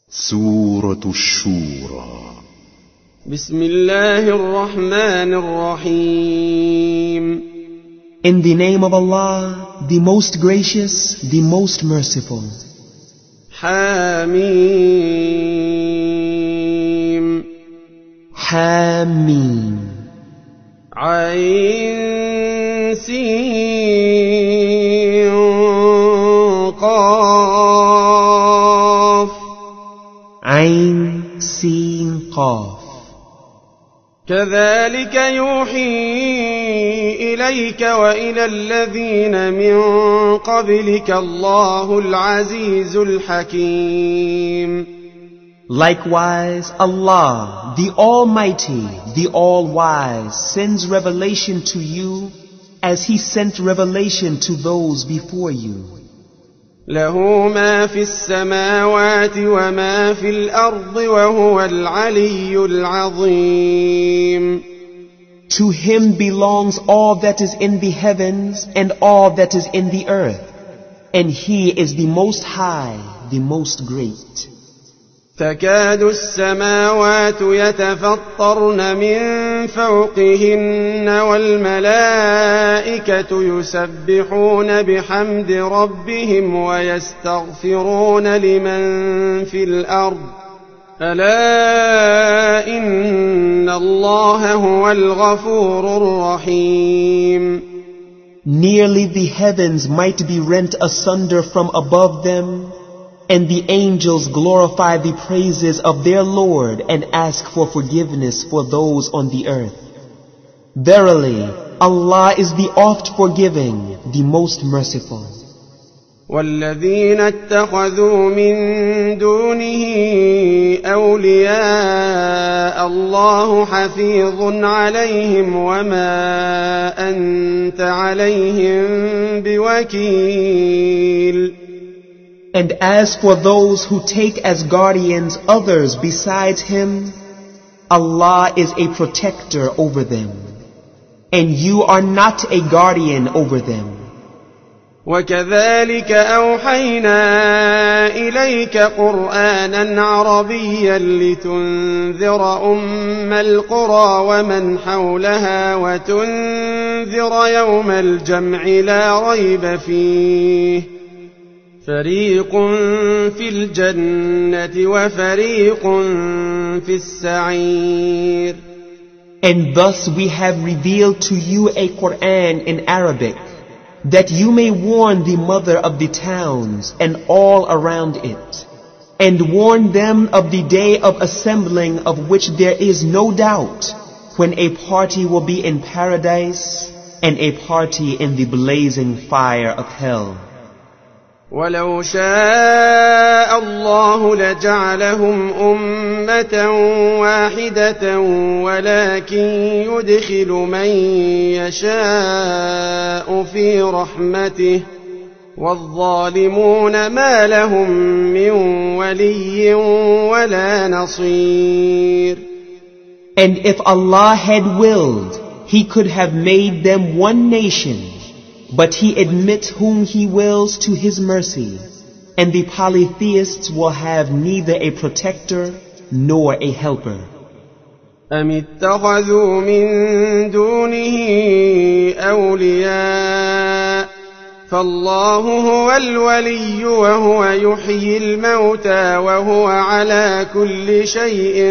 سورة الشورى. بسم الله الرحمن الرحيم. In the name of Allah, the most gracious, the most merciful. حميم. حميم. عين سين قاف. عين سين قاف. كذلك يوحي إليك وإلى الذين من قبلك الله العزيز الحكيم. Likewise, Allah, the Almighty, the All-Wise, sends revelation to you as He sent revelation to those before you. له ما في السماوات وما في الأرض وهو العلي العظيم. To Him belongs all that is in the heavens and all that is in the earth, and He is the Most High, the Most Great. تكاد السماوات يتفطرن من فوقهن والملائكة يسبحون بحمد ربهم ويستغفرون لمن في الأرض ألا إن الله هو الغفور الرحيم. Nearly the heavens might be rent asunder from above them, and the angels glorify the praises of their Lord and ask for forgiveness for those on the earth. Verily, Allah is the oft forgiving, the most merciful. والذين اتخذوا من دونه أولياء الله حفيظ عليهم وما أنت عليهم بوكيل. And as for those who take as guardians others besides Him, Allah is a protector over them, and you are not a guardian over them. وكذلك أوحينا إليك قرآنا عربيا لتنذر أم القرى ومن حولها وتنذر يوم الجمع لا ريب فيه فريق في الجنة وفريق في السعير. And thus we have revealed to you a Quran in Arabic, that you may warn the mother of the towns and all around it, and warn them of the day of assembling of which there is no doubt, when a party will be in paradise and a party in the blazing fire of hell. ولو شاء الله لجعلهم أمة واحدة ولكن يدخل من يشاء في رحمته والظالمون ما لهم من ولي ولا نصير. And if Allah had willed, He could have made them one nation, but He admits whom He wills to His mercy, and the polytheists will have neither a protector nor a helper. أم اتخذوا من دونه أولياء فالله هو الولي وهو يحيي الموتى وهو على كل شيء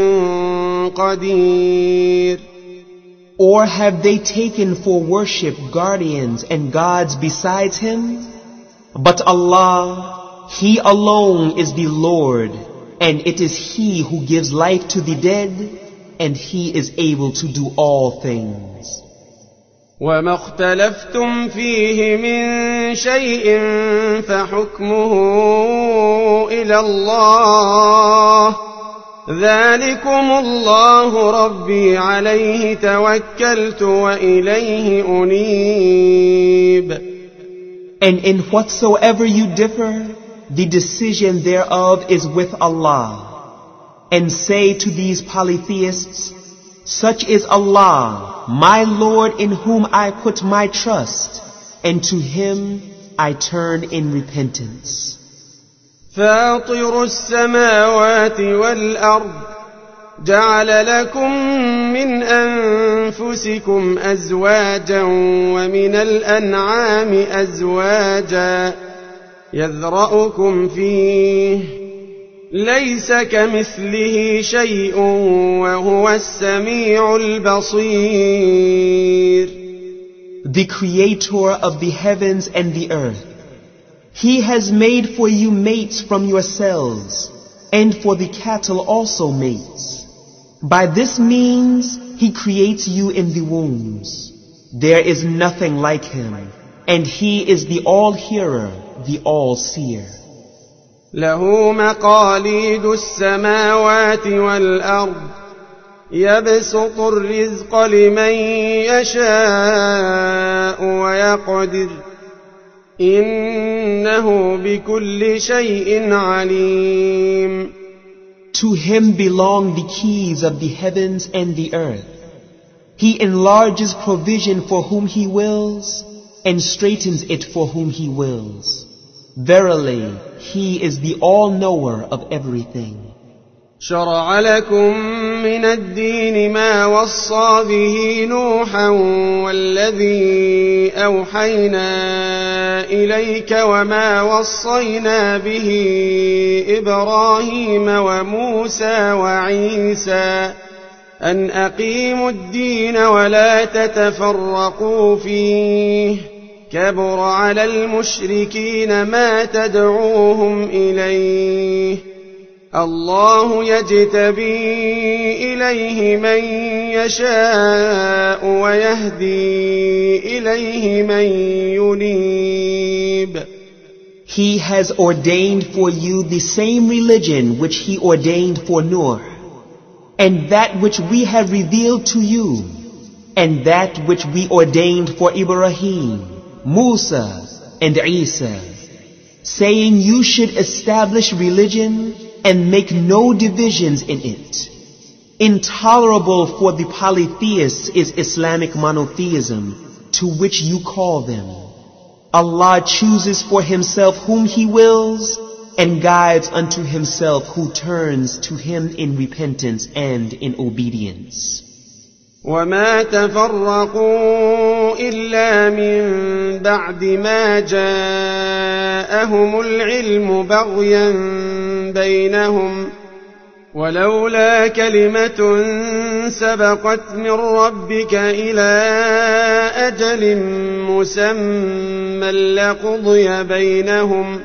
قدير. Or have they taken for worship guardians and gods besides Him? But Allah, He alone is the Lord, and it is He who gives life to the dead, and He is able to do all things. وما اختلفتم فيه من شيء فحكمه إلى الله ذلكم الله ربي عليه توكلت وإليه أنيب. And in whatsoever you differ, the decision thereof is with Allah. And say to these polytheists, such is Allah, my Lord, in whom I put my trust, and to Him I turn in repentance. فاطر السماوات والأرض جعل لكم من أنفسكم أزواجا ومن الأنعام أزواجا يذرأكم فيه ليس كمثله شيء وهو السميع البصير. The Creator of the heavens and the earth. He has made for you mates from yourselves, and for the cattle also mates. By this means He creates you in the wombs. There is nothing like Him, and He is the all-hearer, the all-seer. له مقاليد السماوات والأرض يبسط الرزق لمن يشاء ويقدر إنه بكل شيء عليم. To Him belong the keys of the heavens and the earth. He enlarges provision for whom He wills and straightens it for whom He wills. Verily, He is the all-knower of everything. شرع لكم من الدين ما وصى به نوحا والذي أوحينا إليك وما وصينا به إبراهيم وموسى وعيسى أن أقيموا الدين ولا تتفرقوا فيه كبر على المشركين ما تدعوهم إليه الله يجتبي إليه من يشاء ويهدي إليه من ينيب. He has ordained for you the same religion which He ordained for Noah, and that which we have revealed to you, and that which we ordained for Ibrahim, Musa, and Isa, saying you should establish religion and make no divisions in it. Intolerable for the polytheists is Islamic monotheism, to which you call them. Allah chooses for Himself whom He wills, and guides unto Himself who turns to Him in repentance and in obedience. وما تفرقوا إلا من بعد ما جاءهم العلم بغيا بينهم ولولا كلمة سبقت من ربك إلى أجل مسمى لقضي بينهم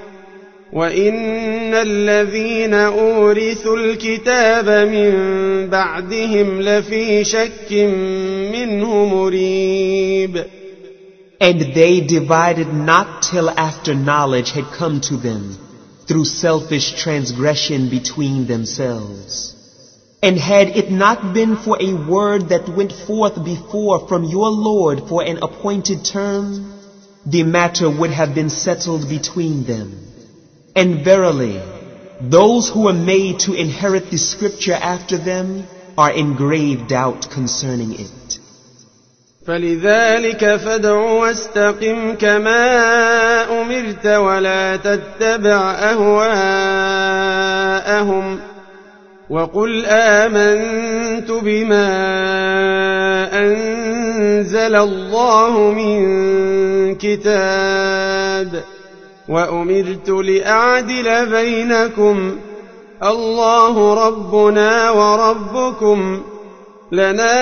وإن الذين أورثوا الكتاب من بعدهم لفي شك منه مريب. And they divided not till after knowledge had come to them through selfish transgression between themselves. And had it not been for a word that went forth before from your Lord for an appointed term, the matter would have been settled between them. And verily, those who are made to inherit the scripture after them are in grave doubt concerning it. فلذلك فادع واستقم كما أمرت ولا تتبع أهواءهم وقل آمنت بما أنزل الله من كتاب وأمرت لأعدل بينكم الله ربنا وربكم لنا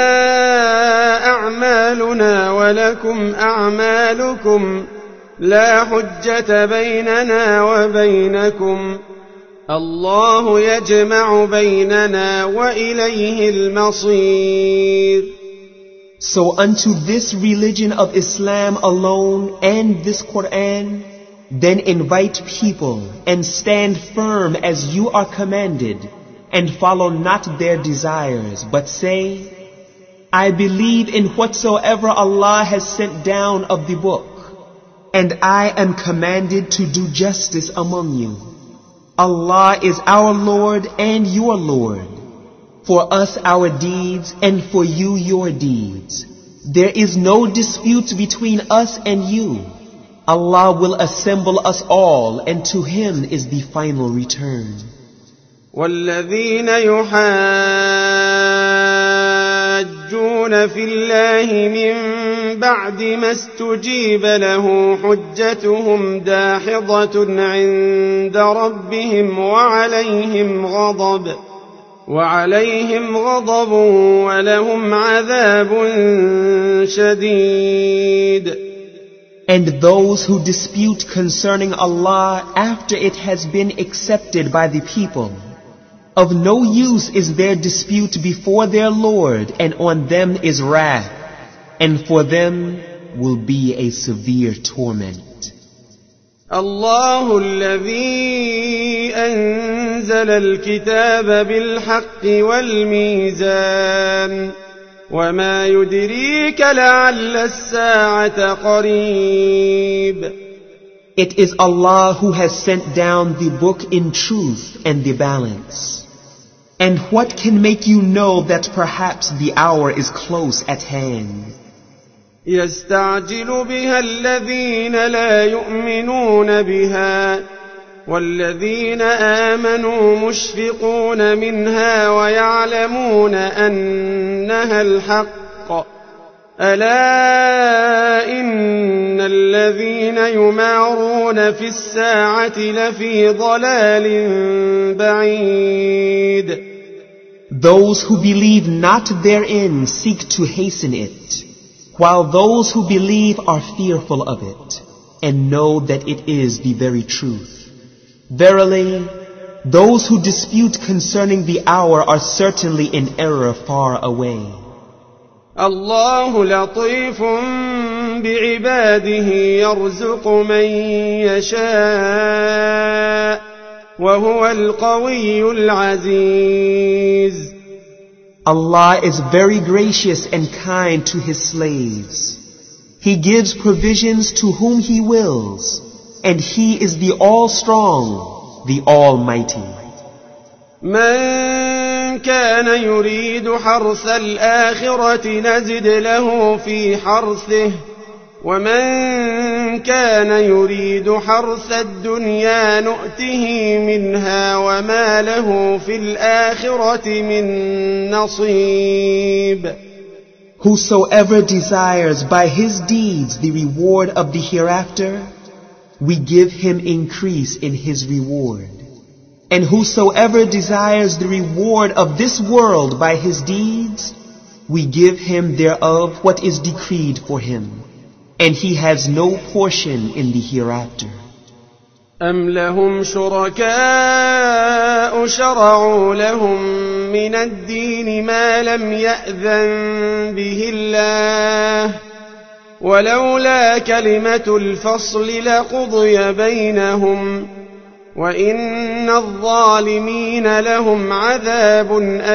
أعمالنا ولكم أعمالكم لا حجة بيننا وبينكم الله يجمع بيننا وإليه المصير. So unto this religion of Islam alone and this Quran, then invite people and stand firm as you are commanded, and follow not their desires, but say, I believe in whatsoever Allah has sent down of the book, and I am commanded to do justice among you. Allah is our Lord and your Lord. For us our deeds, and for you your deeds. There is no dispute between us and you, Allah will assemble us all, and to Him is the final return. والذين يحاجون في الله من بعد ما استجيب له حجتهم داحضة عند ربهم وعليهم غضب ولهم عذاب شديد. And those who dispute concerning Allah after it has been accepted by the people, of no use is their dispute before their Lord, and on them is wrath, and for them will be a severe torment. الله الذي أنزل الكتاب بالحق والميزان وما يدريك لعل الساعة قريب. It is Allah who has sent down the book in truth and the balance. And what can make you know that perhaps the hour is close at hand? يستعجل بها الذين لا يؤمنون بها والذين آمنوا مشفقون منها ويعلمون أنها الحق. ألا إن الذين يمارون في الساعة لفي ضلال بعيد. Those who believe not therein seek to hasten it, while those who believe are fearful of it, and know that it is the very truth. Verily, those who dispute concerning the hour are certainly in error far away. الله لطيف بعباده يرزق من يشاء وهو القوي العزيز. Allah is very gracious and kind to His slaves. He gives provisions to whom He wills, and He is the All-Strong, the Almighty. من كان يريد حرث الآخرة نزد له في حرثه ومن كان يريد حرث الدنيا نؤته منها وما له في الآخرة من نصيب. Whosoever desires by his deeds the reward of the hereafter, we give him increase in his reward. And whosoever desires the reward of this world by his deeds, we give him thereof what is decreed for him. And he has no portion in the hereafter. أم لهم شركاء شرعوا لهم من الدين ما لم يأذن به الله ولولا كلمة الفصل لقضي بينهم وإن الظالمين لهم عذاب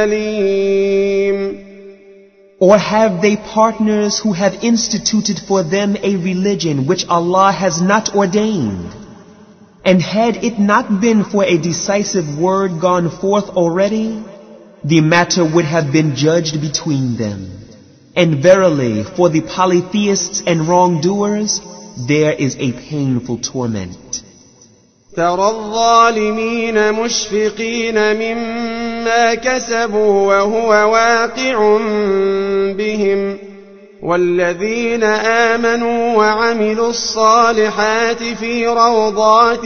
أليم. Or have they partners who have instituted for them a religion which Allah has not ordained? And had it not been for a decisive word gone forth already, the matter would have been judged between them. And verily, for the polytheists and wrongdoers, there is a painful torment. ترى الظالمين مشفقين مما كسبوا وهو واقع بهم والذين آمنوا وعملوا الصالحات في روضات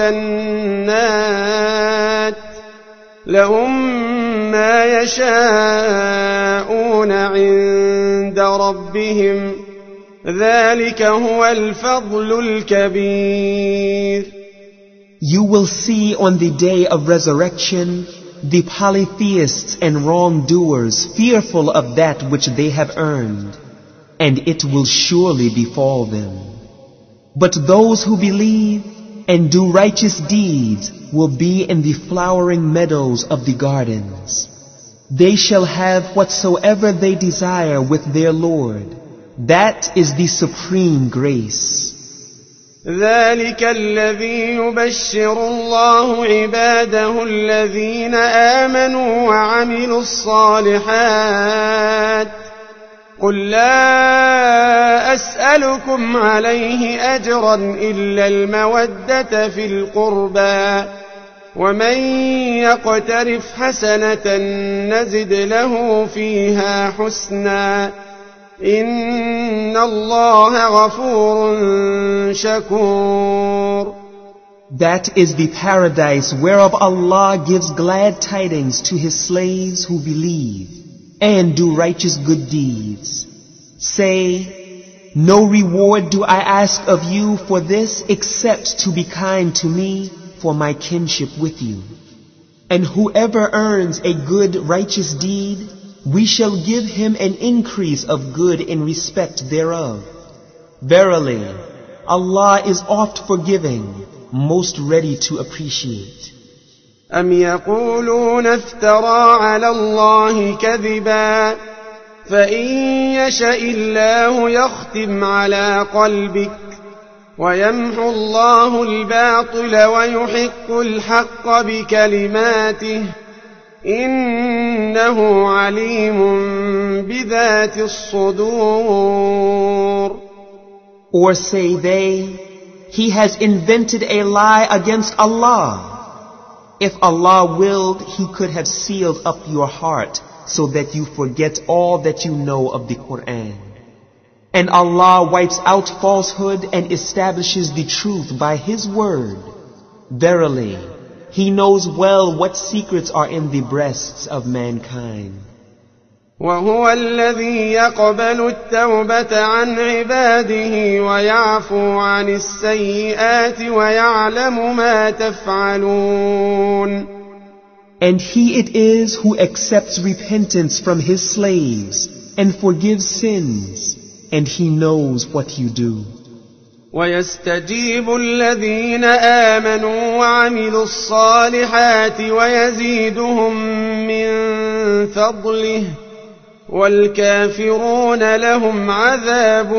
الجنات لهم ما يشاءون عند ربهم ذلك هو الفضل الكبير. You will see on the day of resurrection the polytheists and wrongdoers fearful of that which they have earned, and it will surely befall them. But those who believe and do righteous deeds will be in the flowering meadows of the gardens. They shall have whatsoever they desire with their Lord. That is the supreme grace. ذلك الذي يبشر الله عباده الذين آمنوا وعملوا الصالحات قل لا أسألكم عليه أجرا إلا المودة في القربى ومن يقترف حسنة نزد له فيها حسنا إن الله غفور شكور. That is the paradise whereof Allah gives glad tidings to His slaves who believe and do righteous good deeds. Say, no reward do I ask of you for this except to be kind to me for my kinship with you. And whoever earns a good righteous deed, we shall give him an increase of good in respect thereof. Verily, Allah is oft forgiving, most ready to appreciate. أم يقولون افترى على الله كذبا فإن يشأ الله يختم على قلبك ويمحو الله الباطل ويحق الحق بكلماته إنه عليم بذات الصدور. Or say they, he has invented a lie against Allah. If Allah willed, He could have sealed up your heart so that you forget all that you know of the Quran. And Allah wipes out falsehood and establishes the truth by His word. Verily, He knows well what secrets are in the breasts of mankind. وهو الذي يقبل التوبة عن عباده ويعفو عن السيئات ويعلم ما تفعلون. And He it is who accepts repentance from His slaves and forgives sins, and He knows what you do. ويستجيب الذين آمنوا وعملوا الصالحات ويزيدهم من فضله والكافرون لهم عذاب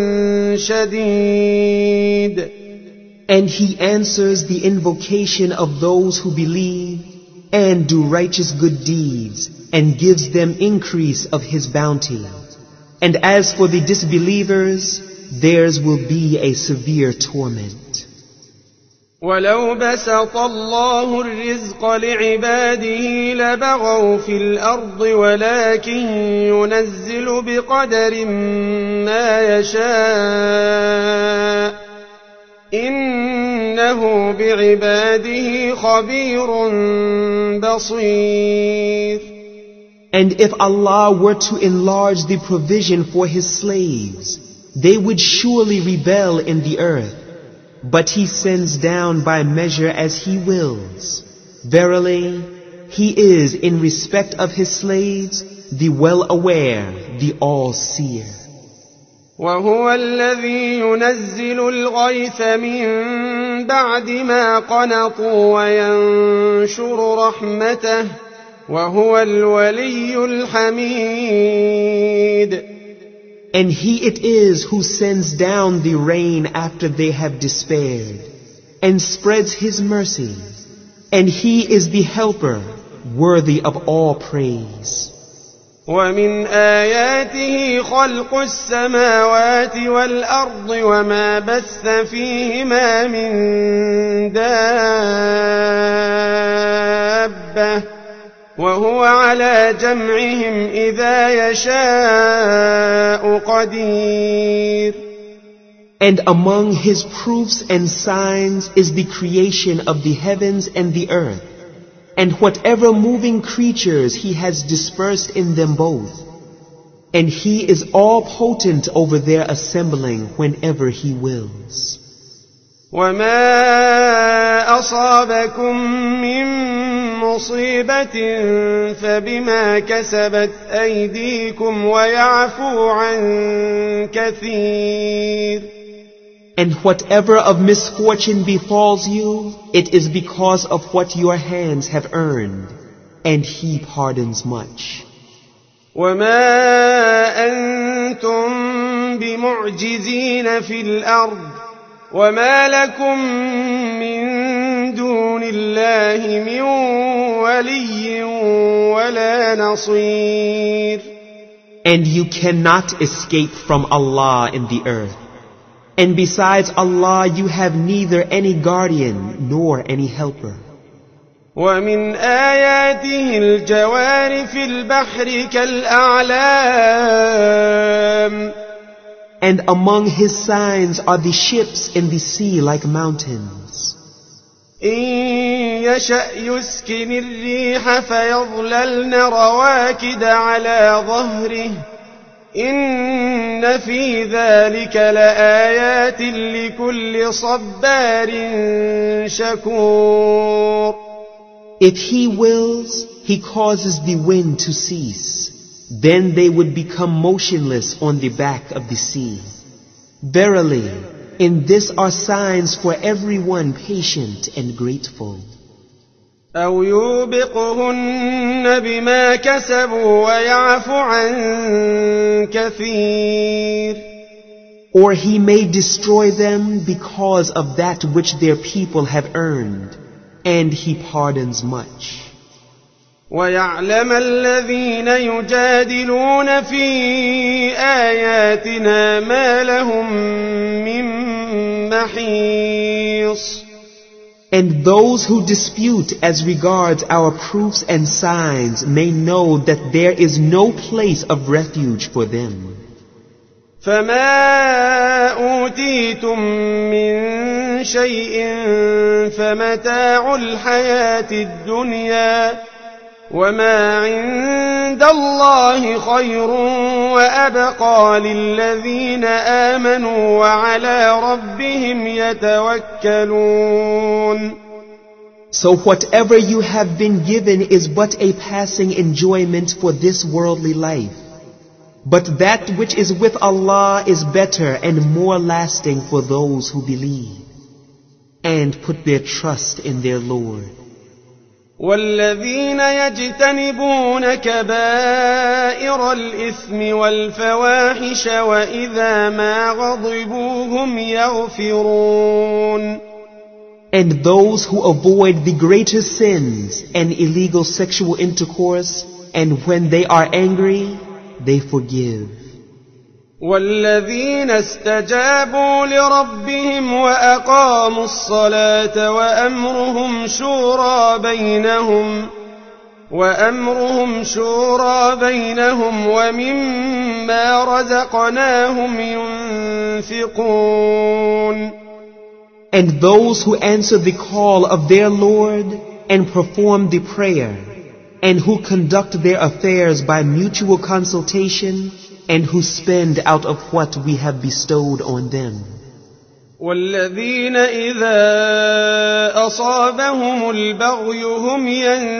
شديد. And He answers the invocation of those who believe and do righteous good deeds and gives them increase of His bounty. And as for the disbelievers, theirs will be a severe torment. ولو بسط الله الرزق لعباده لبغوا في الأرض ولكن ينزل بقدر ما يشاء إنه بعباده خبير بصير. And if Allah were to enlarge the provision for His slaves, they would surely rebel in the earth. But He sends down by measure as He wills. Verily, He is in respect of His slaves, the well-aware, the all-seer. وهو الذي ينزل الغيث من بعد ما قنطوا وينشر رحمته وهو الولي الحميد. And He it is who sends down the rain after they have despaired, and spreads His mercy, and He is the helper, worthy of all praise. ومن آياته خلق السماوات والأرض وما بث فيهما من دابة وهو على جمعهم إذا يشاء قدير. And among His proofs and signs is the creation of the heavens and the earth, and whatever moving creatures He has dispersed in them both. And He is all potent over their assembling whenever He wills. وما أصابكم من مصيبة فبما كسبت أيديكم ويعفو عن كثير. And whatever of misfortune befalls you, it is because of what your hands have earned, and He pardons much. وما أنتم بمعجزين في الأرض وما لكم من دون الله من ولي ولا نصير. And you cannot escape from Allah in the earth. And besides Allah, you have neither any guardian nor any helper. ومن آياته الجوار في البحر كالأعلام. And among His signs are the ships in the sea like mountains. إن يشأ يسكن الريح فيظللن رواكد على ظهره إن في ذلك لآيات لكل صبار شكور. If He wills, He causes the wind to cease. Then they would become motionless on the back of the sea. Verily, in this are signs for everyone patient and grateful. أو يوبقهن بما كسبوا ويعفو عن كثير. Or He may destroy them because of that which their people have earned, and He pardons much. ويعلم الذين يجادلون في آياتنا ما لهم من محيص. And those who dispute as regards our proofs and signs may know that there is no place of refuge for them. فما أوتيتم من شيء فمتاع الحياة الدنيا وما عند الله خير وأبقى للذين آمنوا وعلى ربهم يتوكلون. So whatever you have been given is but a passing enjoyment for this worldly life. But that which is with Allah is better and more lasting for those who believe and put their trust in their Lord. والذين يجتنبون كبائر الإثم والفواحش وإذا ما غضبوا هم يغفرون. And those who avoid the greater sins and illegal sexual intercourse, and when they are angry, they forgive. والذين استجابوا لربهم وأقاموا الصلاة وأمرهم شورى بينهم ومما رزقناهم ينفقون. And those who answer the call of their Lord and perform the prayer, and who conduct their affairs by mutual consultation, and who spend out of what we have bestowed on them. والذين إذا أصابهم البغي هم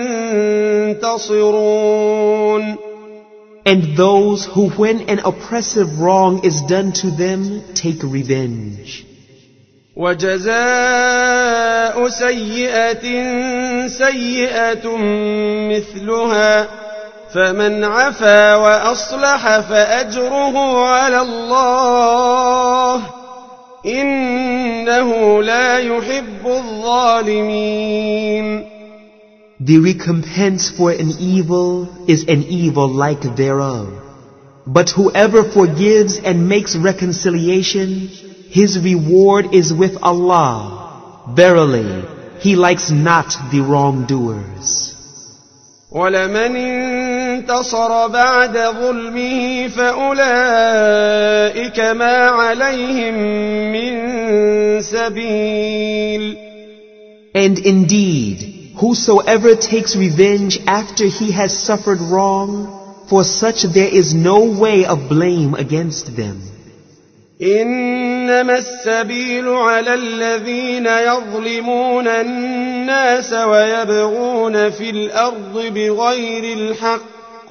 ينتصرون. And those who, when an oppressive wrong is done to them, take revenge. وجزاء سيئة سيئة مثلها فمن عفا وأصلح فأجره على الله إنه لا يحب الظالمين. The recompense for an evil is an evil like thereof. But whoever forgives and makes reconciliation, his reward is with Allah. Verily, He likes not the wrongdoers. وَلَمَنِ انتصر بعد ظلمه فأولئك ما عليهم من سبيل. And indeed, whosoever takes revenge after he has suffered wrong, for such there is no way of blame against them. إنما السبيل على الذين يظلمون الناس ويبغون في الأرض بغير الحق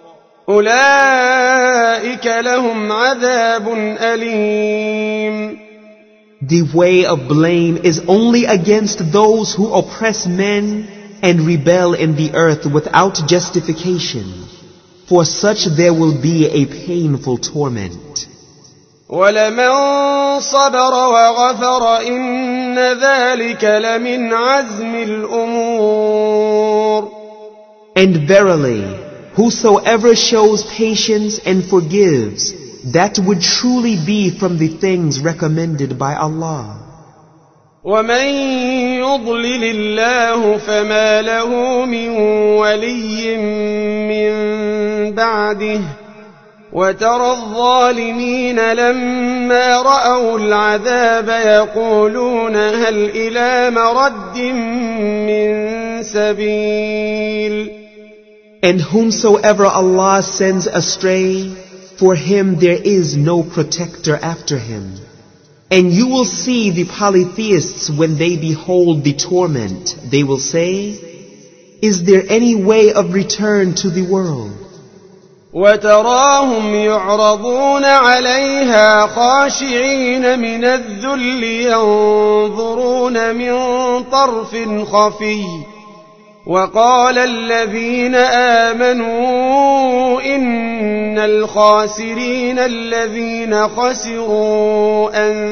أولئك لهم عذاب أليم. The way of blame is only against those who oppress men and rebel in the earth without justification. For such there will be a painful torment. وَلَمَنْ صَبَرَ وَغَفَرَ إِنَّ ذَلِكَ لَمِنْ عَزْمِ الْأُمُورِ. And verily, whosoever shows patience and forgives, that would truly be from the things recommended by Allah. ومن يضلل الله فما له من ولي من بعده وترى الظالمين لما رأوا العذاب يقولون هل إلى مرد من سبيل. And whomsoever Allah sends astray, for him there is no protector after him. And you will see the polytheists when they behold the torment, they will say, is there any way of return to the world? وتراهم يعرضون عليها خاشعين من الذل ينظرون من طرف خفي وقال الذين آمنوا إن الخاسرين الذين خسروا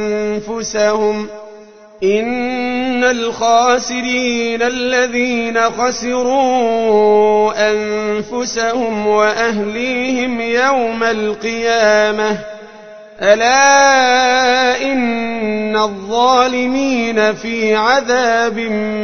أنفسهم وأهليهم يوم القيامة ألا إن الظالمين في عذاب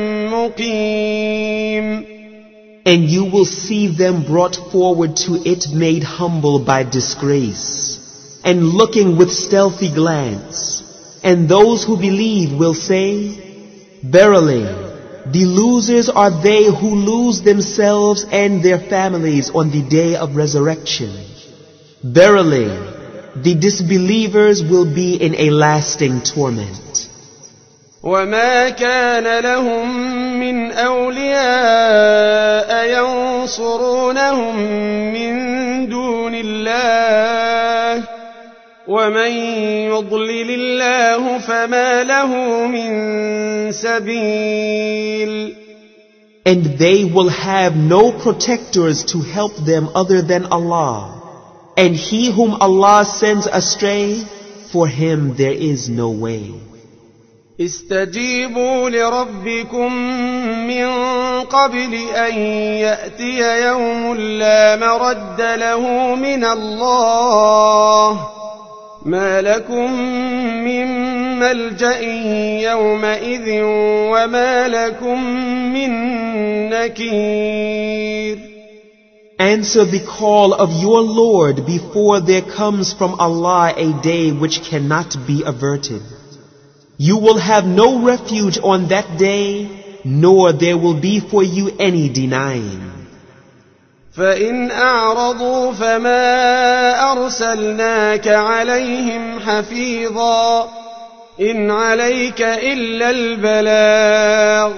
مقيم. And you will see them brought forward to it made humble by disgrace, and looking with stealthy glance. And those who believe will say, verily, the losers are they who lose themselves and their families on the day of resurrection. Verily, the disbelievers will be in a lasting torment. وما كان لهم من أولياء ينصرونهم من دون الله ومن يضلل الله فما له من سبيل. And they will have no protectors to help them other than Allah. And he whom Allah sends astray, for him there is no way. استجيبوا لربكم من قبل أن يأتي يوم لا مرد له من الله ما لكم من ملجأ يومئذ وما لكم من نكير. Answer the call of your Lord before there comes from Allah a day which cannot be averted. You will have no refuge on that day, nor there will be for you any denying. فإن أعرضوا فما أرسلناك عليهم حفيظا إن عليك إلا البلاغ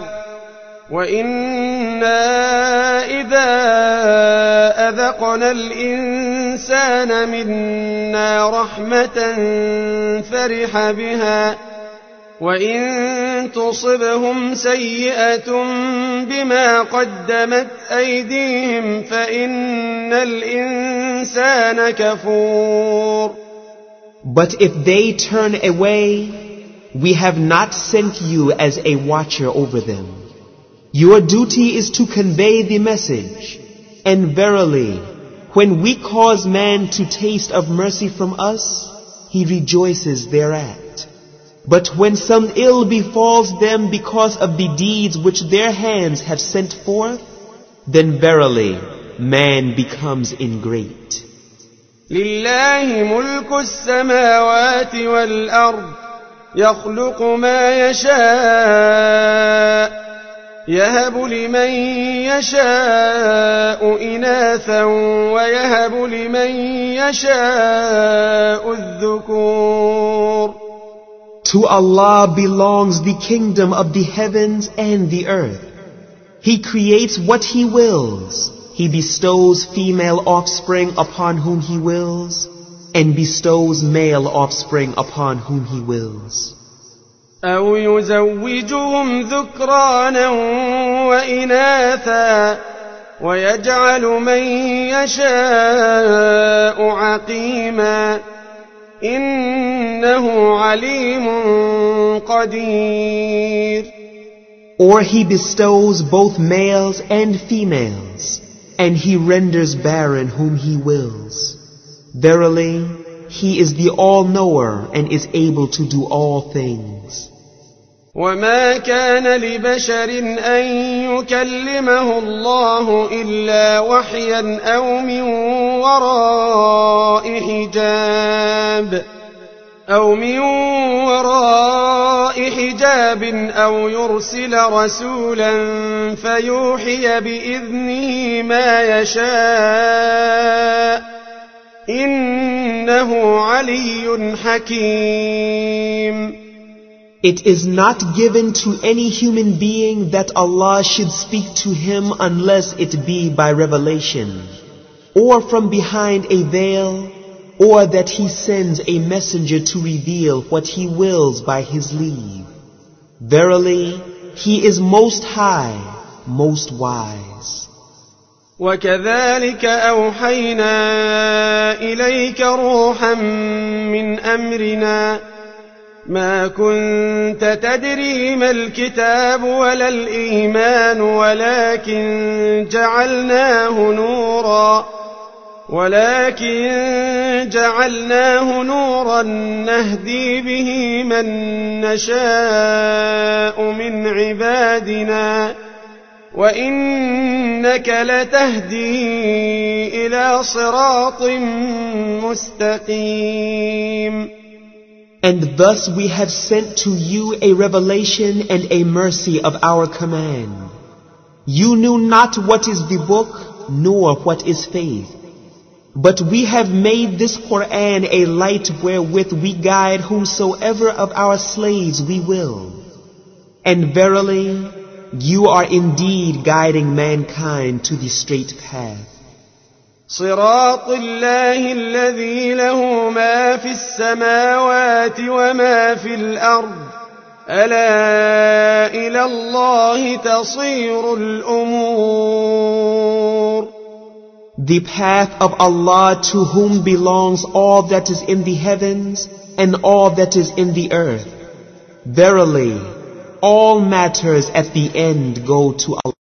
وإنا إذا أذقنا الإنسان منا رحمة فرح بها وإن تصبهم سيئة بما قدمت أيديهم فإن الإنسان كفور. But if they turn away, we have not sent you as a watcher over them. Your duty is to convey the message. And verily, when we cause man to taste of mercy from us, he rejoices thereat. But when some ill befalls them because of the deeds which their hands have sent forth, then verily man becomes ingrate. لله ملك السماوات والأرض يخلق ما يشاء يهب لمن يشاء إناثا ويهب لمن يشاء الذكور. To Allah belongs the kingdom of the heavens and the earth. He creates what He wills. He bestows female offspring upon whom He wills, and bestows male offspring upon whom He wills. أو يزوجهم ذكرانا وإناثا ويجعل من يشاء عقيما إنه عليم قدير. Or He bestows both males and females, and He renders barren whom He wills. Verily, He is the all-knower and is able to do all things. وما كان لبشر أن يكلمه الله إلا وحيا أو من وراء حجاب أو يرسل رسولا فيوحي بإذنه ما يشاء إنه علي حكيم. It is not given to any human being that Allah should speak to him unless it be by revelation, or from behind a veil, or that He sends a messenger to reveal what He wills by His leave. Verily, He is most high, most wise. وكذلك أوحينا إليك روحا من أمرنا ما كنت تدري ما الكتاب ولا الإيمان ولكن جعلناه نورا نهدي به من نشاء من عبادنا وإنك لتهدي إلى صراط مستقيم. And thus we have sent to you a revelation and a mercy of our command. You knew not what is the book, nor what is faith. But we have made this Quran a light wherewith we guide whomsoever of our slaves we will. And verily, you are indeed guiding mankind to the straight path. صراط الله الذي له ما في السماوات وما في الأرض ألا إلى الله تصير الأمور. The path of Allah to whom belongs all that is in the heavens and all that is in the earth. Verily, all matters at the end go to Allah.